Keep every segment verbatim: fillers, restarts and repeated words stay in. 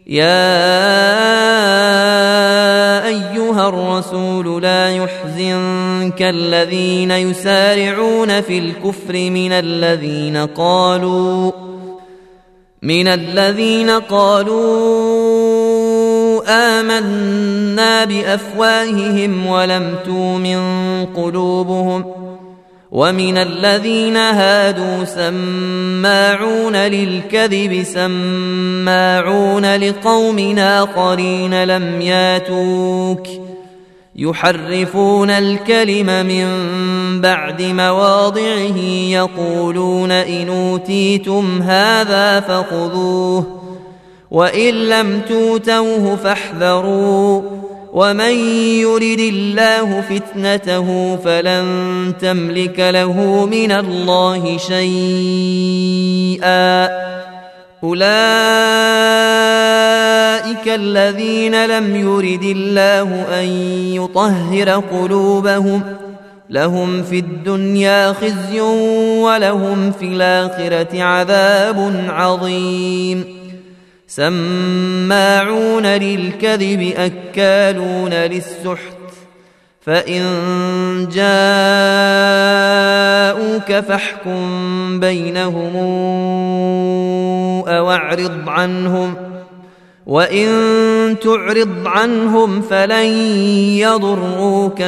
يا أيها الرسول لا يحزنك الذين يسارعون في الكفر من الذين قالوا من الذين قالوا آمنا بأفواههم ولم تؤمن قلوبهم ومن الذين هادوا سماعون للكذب سماعون لقوم آخرين لم ياتوك يحرفون الكلم من بعد مواضعه يقولون إن أوتيتم هذا فخذوه وإن لم توتوه فاحذروا ومن يرد الله فتنته فلن تملك له من الله شيئا أولئك الذين لم يرد الله أن يطهر قلوبهم لهم في الدنيا خزي ولهم في الآخرة عذاب عظيم سماعون للكذب أكالون للسحت فإن جاءوك فاحكم بينهم أو أعرض عنهم وإن تعرض عنهم فلن يضروك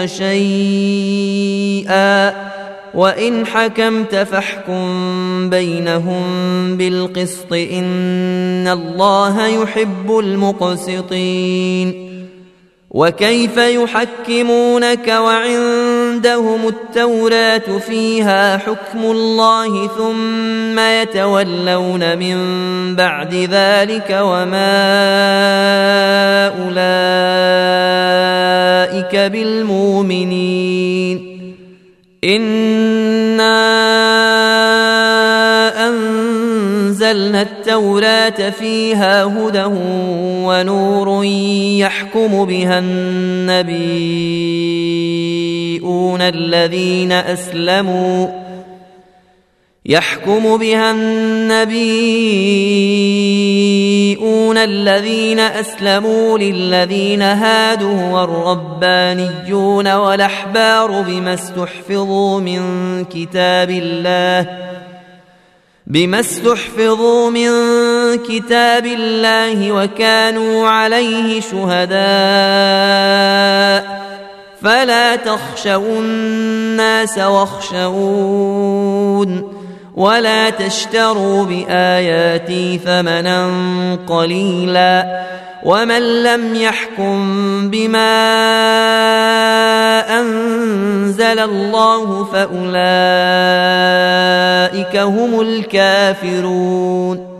شيئا وإن حكمت فاحكم بينهم بالقسط إن الله يحب المقسطين وكيف يحكمونك وعندهم التوراة فيها حكم الله ثم يتولون من بعد ذلك وما أولئك بالمؤمنين إنا أنزلنا التوراة فيها هدى ونور يحكم بها النبيون الذين أسلموا يحكم بها النبيون الذين أسلموا للذين هادوا والربانيون والأحبار بما استحفظوا من كتاب الله بما استحفظوا من كتاب الله وكانوا عليه شهداء فلا تخشوا الناس واخشون ولا تشتروا بآياتي ثمنا قليلا ومن لم يحكم بما أنزل الله فأولئك هم الكافرون